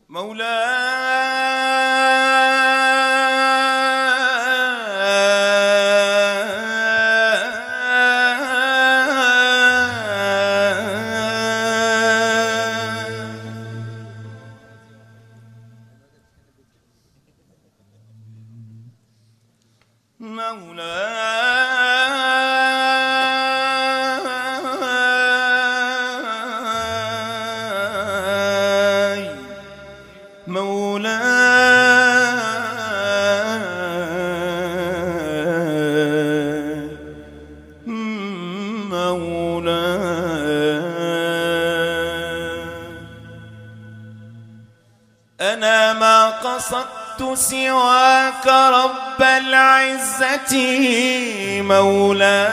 أنا ما قصدت سواك رب العزة مولاي،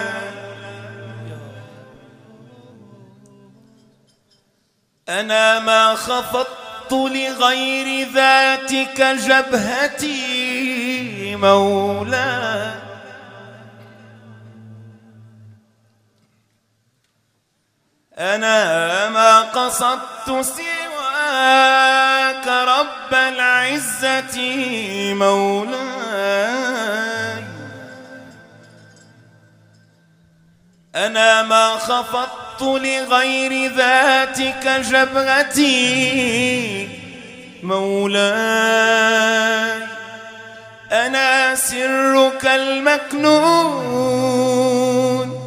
أنا ما خفضت لغير ذاتك جبهتي مولاي، أنا ما قصدت سواك رب العزة مولاي، أنا ما خفضت لغير ذاتك جبهتي مولاي، أنا سرك المكنون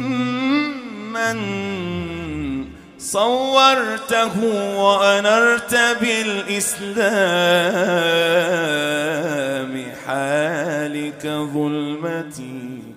من صورته وأنرت بالإسلام حالك ظلمتي.